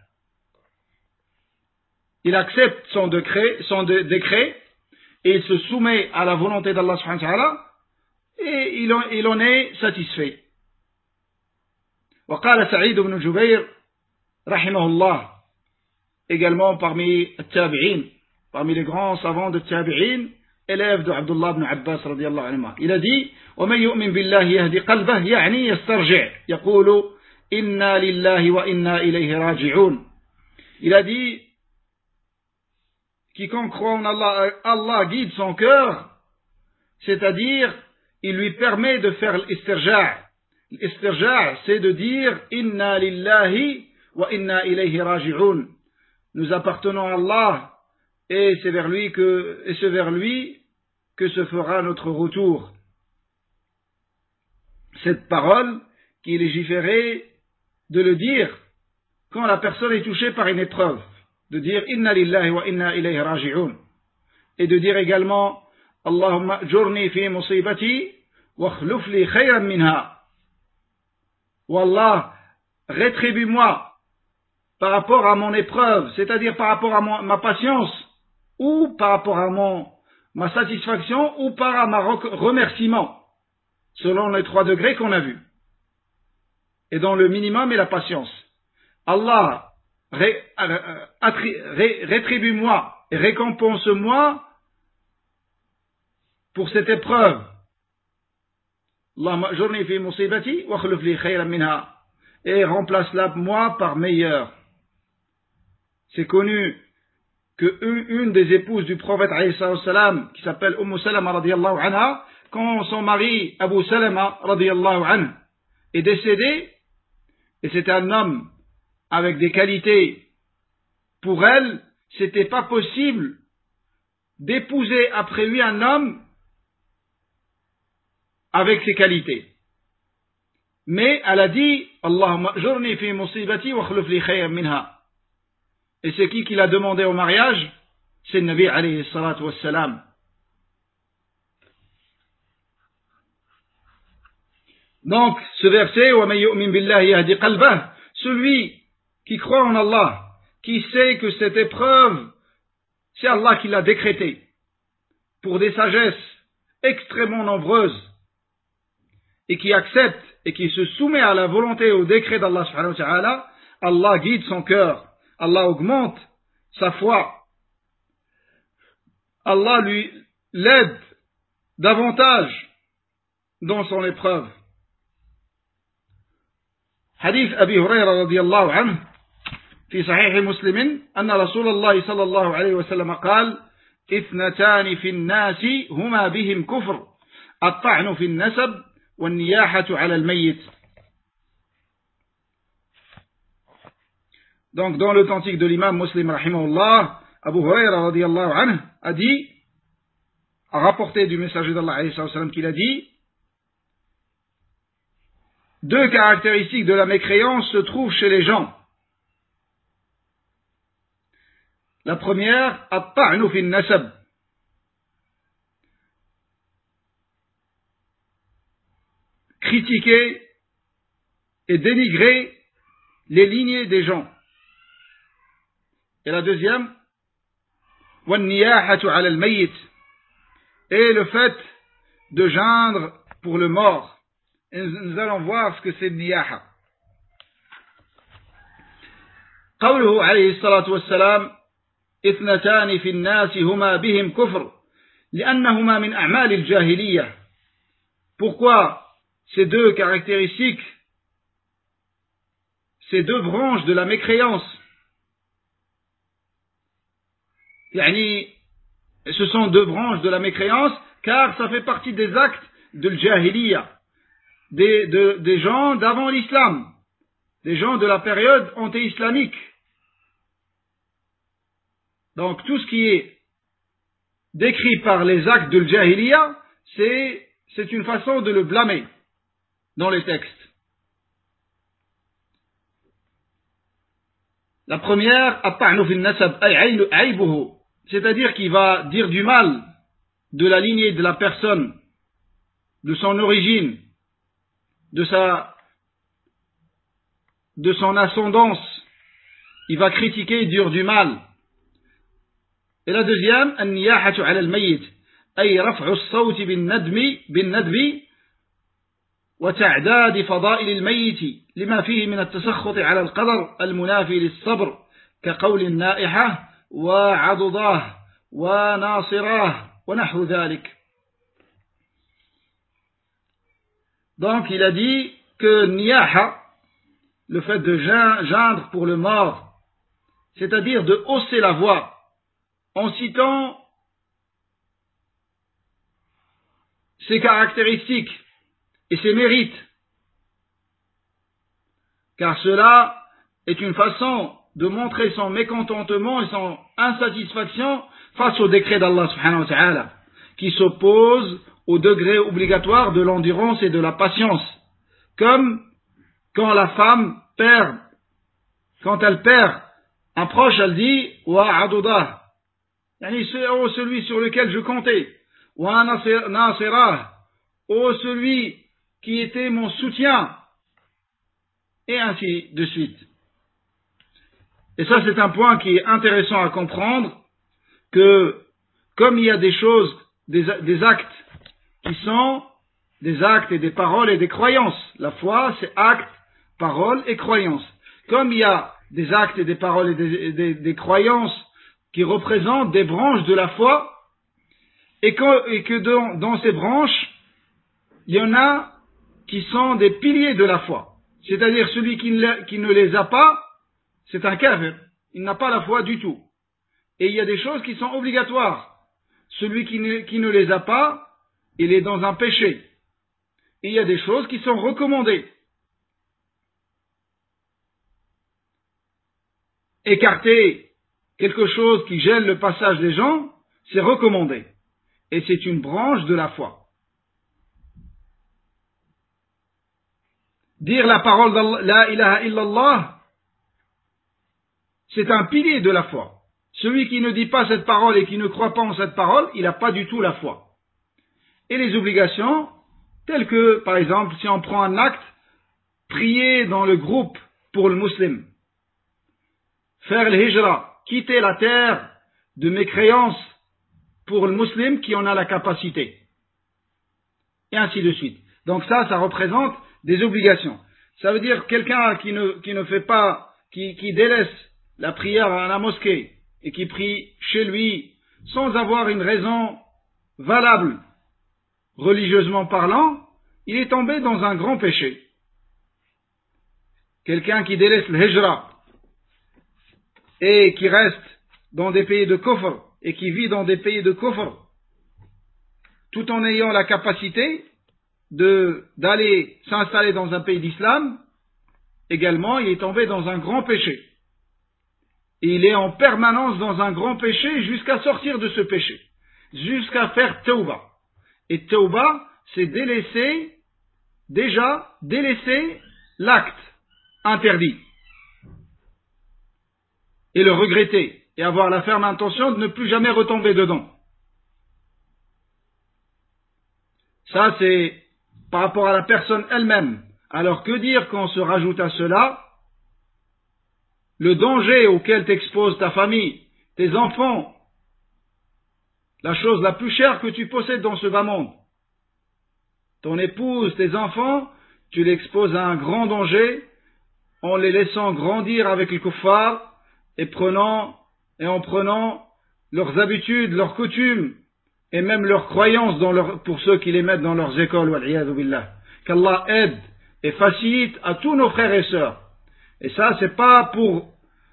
Il accepte son décret, et il se soumet à la volonté d'Allah subhanahu wa ta'ala, et il en est satisfait. وقال سعيد بن جبير رحمه الله, également parmi les grands savants de Tabi'in, élève de Abdullah ibn Abbas radiyallahu anhu, il a dit ومن يؤمن بالله يهدي قلبه يعني يسترجع يقول إنا لله وإنا إليه راجعون. Il a dit, quiconque croit en Allah, Allah guide son cœur, c'est-à-dire il lui permet de faire l'istirja'. L'istirja', c'est de dire inna lillahi wa inna ilayhi raji'un. Nous appartenons à Allah et c'est vers lui que se fera notre retour. Cette parole qui est légiférée de le dire quand la personne est touchée par une épreuve, de dire inna lillahi wa inna ilayhi raji'un, et de dire également Allahumma ajurni fi musibati wa akhlif li khayran minha. Wallah, rétribue-moi par rapport à mon épreuve, c'est-à-dire par rapport à ma patience, ou par rapport à ma satisfaction, ou par à ma remerciement, selon les 3 degrés qu'on a vus. Et dans le minimum et la patience. Allah, rétribue-moi et récompense-moi pour cette épreuve. Allahumma ajurni fi musibati wa akhlif li khayran minha, et remplace-la moi par meilleur. C'est connu que une des épouses du prophète alayhi salam, qui s'appelle Salama radiyallahu anha, quand son mari Abu Salama radiyallahu anhu est décédé, et c'était un homme avec des qualités, pour elle, c'était pas possible d'épouser après lui un homme avec ses qualités. mais elle a dit Allahumma ajurni fi musibati wa akhlif li khayran minha. Et c'est qui l'a demandé au mariage? C'est le Nabi alayhi salatu wassalam. Donc ce verset wa man yu'min billahi yahdi qalbah, celui qui croit en Allah, qui sait que cette épreuve c'est Allah qui l'a décrétée pour des sagesses extrêmement nombreuses, et qui accepte et qui se soumet à la volonté et au décret d'Allah subhanahu wa ta'ala, Allah guide son cœur, Allah augmente sa foi, Allah lui l'aide davantage dans son épreuve. Hadith Abi Huraira radiyallahu anhu في صحيح مسلم أن رسول الله صلى الله عليه وسلم قال اثنتان في الناس هما بهم كفر الطعن في النسب والنياحة على الميت. Donc dans l'authentique de l'imam Muslim rahimahullah, Abu Huraira radiyallahu anhu a dit, a rapporté du messager d'Allah alayhi sallam qu'il a dit, deux caractéristiques de la mécréance se trouvent chez les gens. La première, at-ta'nu fi an-nasab. Critiquer et dénigrer les lignées des gens. Et la deuxième, wan-niyahatu 'ala al-mayyit, et le fait de geindre pour le mort. Et nous allons voir ce que c'est niyaha. قوله عليه الصلاة والسلام اثنتان في الناس هما بهم كفر لأنهما من أعمال الجاهلية. Pourquoi ces deux caractéristiques, ces deux branches de la mécréance, ce sont deux branches de la mécréance car ça fait partie des actes de l'jahiliya, des gens d'avant l'islam, des gens de la période anté-islamique. Donc tout ce qui est décrit par les actes de l'jahiliya, c'est une façon de le blâmer dans les textes. La première, at-ta'nu fi an-nasab ay aybuhu, c'est-à-dire qu'il va dire du mal de la lignée de la personne, de son origine, de son ascendance. Il va critiquer et dire du mal. Et la deuxième, an-niyahatu 'ala al-mayyit ay raf'u as-sawt bin-nadbi wa ta'dad fada'il al-mayyit lima fihi min at-tasakhkhut 'ala al-qadar al-munafi lis-sabr ka qawl an-na'iha wa 'adudah wa nasirah wa nahwu dhalik. Donc il a dit que niyaha, le fait de geindre pour le mort, c'est-à-dire de hausser la voix en citant ses caractéristiques et ses mérites, car cela est une façon de montrer son mécontentement et son insatisfaction face au décret d'Allah subhanahu wa ta'ala, qui s'oppose au degré obligatoire de l'endurance et de la patience, comme quand la femme perd, quand elle perd un proche, elle dit wa adudah, celui sur lequel je comptais, wa nasirah, celui qui était mon soutien, et ainsi de suite. Et ça, c'est un point qui est intéressant à comprendre, que comme il y a des choses, des actes qui sont des actes et des paroles et des croyances. La foi, c'est acte, parole et croyance. Comme il y a des actes et des paroles et des croyances qui représentent des branches de la foi, et que dans ces branches, il y en a qui sont des piliers de la foi. C'est-à-dire celui qui ne les a pas, c'est un kafir. Il n'a pas la foi du tout. Et il y a des choses qui sont obligatoires. Celui qui ne les a pas, il est dans un péché. Et il y a des choses qui sont recommandées. Écarter quelque chose qui gêne le passage des gens, c'est recommandé. Et c'est une branche de la foi. dire la parole d'Allah, la ilaha illallah, c'est un pilier de la foi. Celui qui ne dit pas cette parole et qui ne croit pas en cette parole, il n'a pas du tout la foi. Et les obligations, telles que, par exemple, si on prend un acte, prier dans le groupe pour le musulman, faire le hijra, quitter la terre de mécréance pour le musulman qui en a la capacité, et ainsi de suite. Donc ça représente des obligations. Ça veut dire quelqu'un qui ne fait pas, qui délaisse la prière à la mosquée et qui prie chez lui sans avoir une raison valable religieusement parlant, il est tombé dans un grand péché. Quelqu'un qui délaisse le hijra et qui reste dans des pays de kufr et qui vit dans des pays de kufr tout en ayant la capacité d'aller s'installer dans un pays d'islam, également il est tombé dans un grand péché. Et il est en permanence dans un grand péché jusqu'à sortir de ce péché, jusqu'à faire tawbah. Et tawbah, c'est délaisser l'acte interdit et le regretter et avoir la ferme intention de ne plus jamais retomber dedans. Ça, c'est par rapport à la personne elle-même. Alors que dire quand on se rajoute à cela le danger auquel t'expose ta famille, tes enfants, la chose la plus chère que tu possèdes dans ce bas monde. Ton épouse, tes enfants, tu l'exposes à un grand danger en les laissant grandir avec le kuffar et en prenant leurs habitudes, leurs coutumes et même leurs croyances pour ceux qui les mettent dans leurs écoles. Wal-iyadhu billah. Qu'Allah aide et facilite à tous nos frères et sœurs. Et ça, c'est pas pour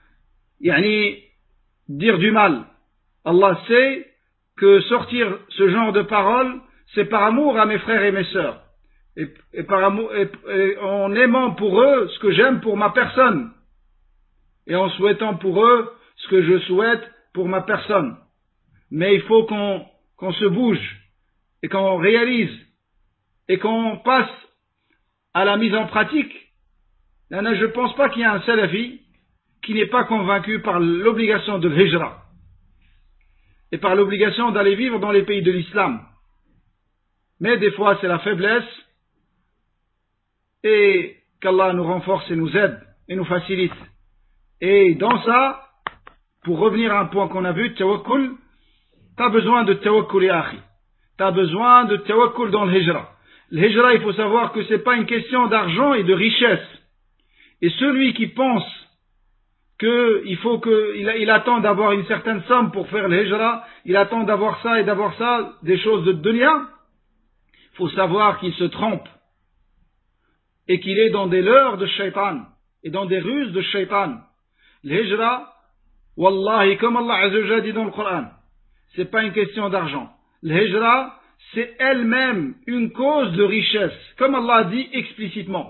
dire du mal. Allah sait que sortir ce genre de paroles, c'est par amour à mes frères et mes sœurs. Et par amour, et en aimant pour eux ce que j'aime pour ma personne. Et en souhaitant pour eux ce que je souhaite pour ma personne. Mais il faut qu'on se bouge et qu'on réalise et qu'on passe à la mise en pratique. Je ne pense pas qu'il y ait un salafi qui n'est pas convaincu par l'obligation de l'hijra et par l'obligation d'aller vivre dans les pays de l'islam. Mais des fois c'est la faiblesse et qu'Allah nous renforce et nous aide et nous facilite. Et dans ça, pour revenir à un point qu'on a vu, tawakkul, t'as besoin de tawakkul ya akhi. T'as besoin de tawakkul dans le hijra. Le hijra, il faut savoir que c'est pas une question d'argent et de richesse. Et celui qui pense il attend d'avoir une certaine somme pour faire le hijra, il attend d'avoir ça et d'avoir ça, des choses de dunya, il faut savoir qu'il se trompe et qu'il est dans des leurres de shaitan et dans des ruses de shaitan. Le hijra, wallahi, comme Allah Azza wa Jalla dit dans le Coran, c'est pas une question d'argent. Le hijra, c'est elle-même une cause de richesse, comme Allah dit explicitement.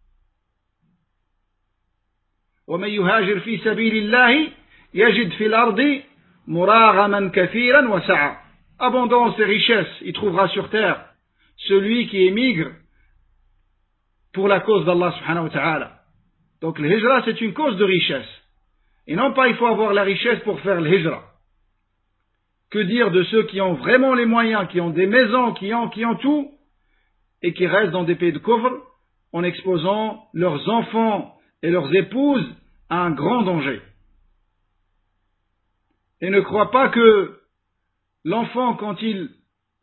ومن يهاجر في سبيل الله يجد في الأرض مراغما كثيرا وسعة. Abondance et richesse, il trouvera sur terre celui qui émigre pour la cause d'Allah subhanahu wa ta'ala. Donc le hijra, c'est une cause de richesse. Et non pas il faut avoir la richesse pour faire le hijra. Que dire de ceux qui ont vraiment les moyens, qui ont des maisons, qui ont tout, et qui restent dans des pays de kufr, en exposant leurs enfants et leurs épouses à un grand danger. Et ne crois pas que l'enfant, quand il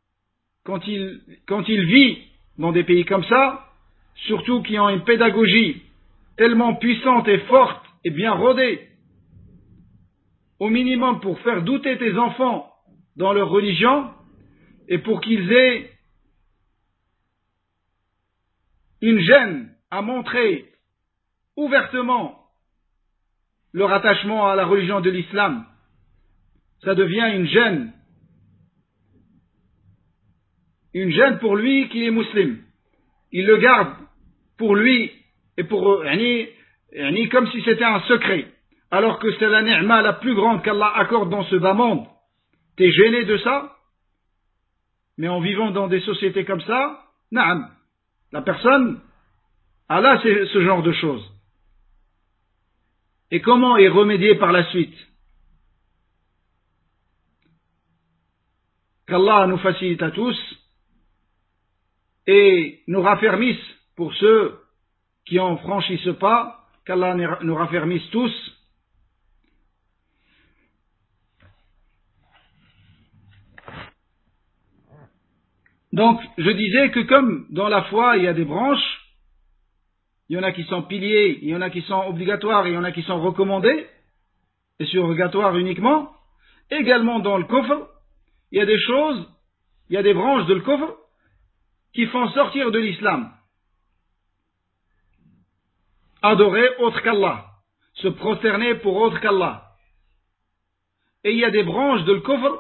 vit dans des pays comme ça, surtout qui ont une pédagogie tellement puissante et forte et bien rodée, au minimum pour faire douter tes enfants dans leur religion et pour qu'ils aient une gêne à montrer ouvertement leur attachement à la religion de l'islam, ça devient une gêne pour lui qui est musulman. Il le garde pour lui et pour comme si c'était un secret, alors que c'est la ni'ma la plus grande qu'Allah accorde dans ce bas monde. T'es gêné de ça? Mais en vivant dans des sociétés comme ça, na'am, la personne Ah là, c'est ce genre de choses. Et comment y remédier par la suite? Qu'Allah nous facilite à tous et nous raffermisse pour ceux qui ont franchi ce pas, qu'Allah nous raffermisse tous. Donc, je disais que comme dans la foi, il y a des branches, il y en a qui sont piliers, il y en a qui sont obligatoires, il y en a qui sont recommandés, et surrogatoires uniquement. Également dans le kufr, il y a des choses, il y a des branches de le kufr qui font sortir de l'islam. Adorer autre qu'Allah, se prosterner pour autre qu'Allah. Et il y a des branches de le kufr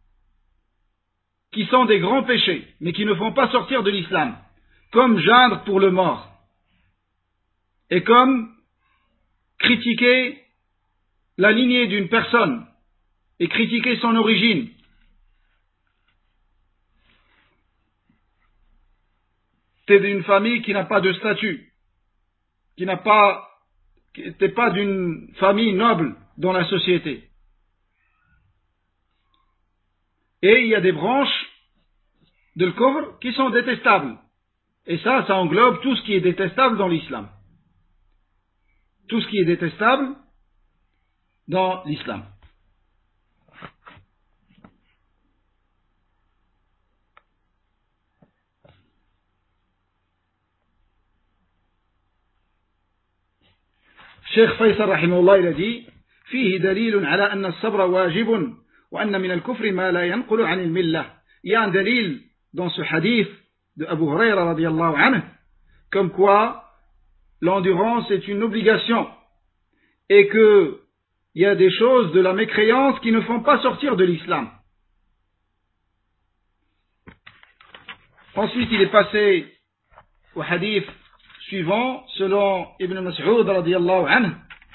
qui sont des grands péchés, mais qui ne font pas sortir de l'islam, comme geindre pour le mort, et comme critiquer la lignée d'une personne, et critiquer son origine. T'es d'une famille qui n'a pas de statut, qui n'es pas d'une famille noble dans la société. Et il y a des branches de l'kufr qui sont détestables. Et ça englobe tout ce qui est détestable dans l'islam. Tout ce qui est détestable dans l'islam. Cheikh Faisal rahimahullah, il a dit: فيه دليل على أن الصبر واجب وأن من الكفر ما لا ينقل عن الملة. Il y a un dalil dans ce hadith de Abu Huraira radiyallahu anhu, comme quoi l'endurance est une obligation et que il y a des choses de la mécréance qui ne font pas sortir de l'islam. Ensuite, il est passé au hadith suivant, selon Ibn Mas'ud radiyallahu anhu,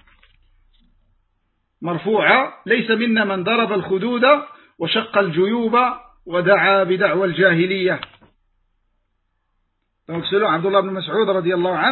مرفوعة: ليس منا من ضرب الخدود وشق الجيوب ودعا بدعوى الجاهلية. Donc selon Abdullah ibn Mas'ud radiyallahu anhu,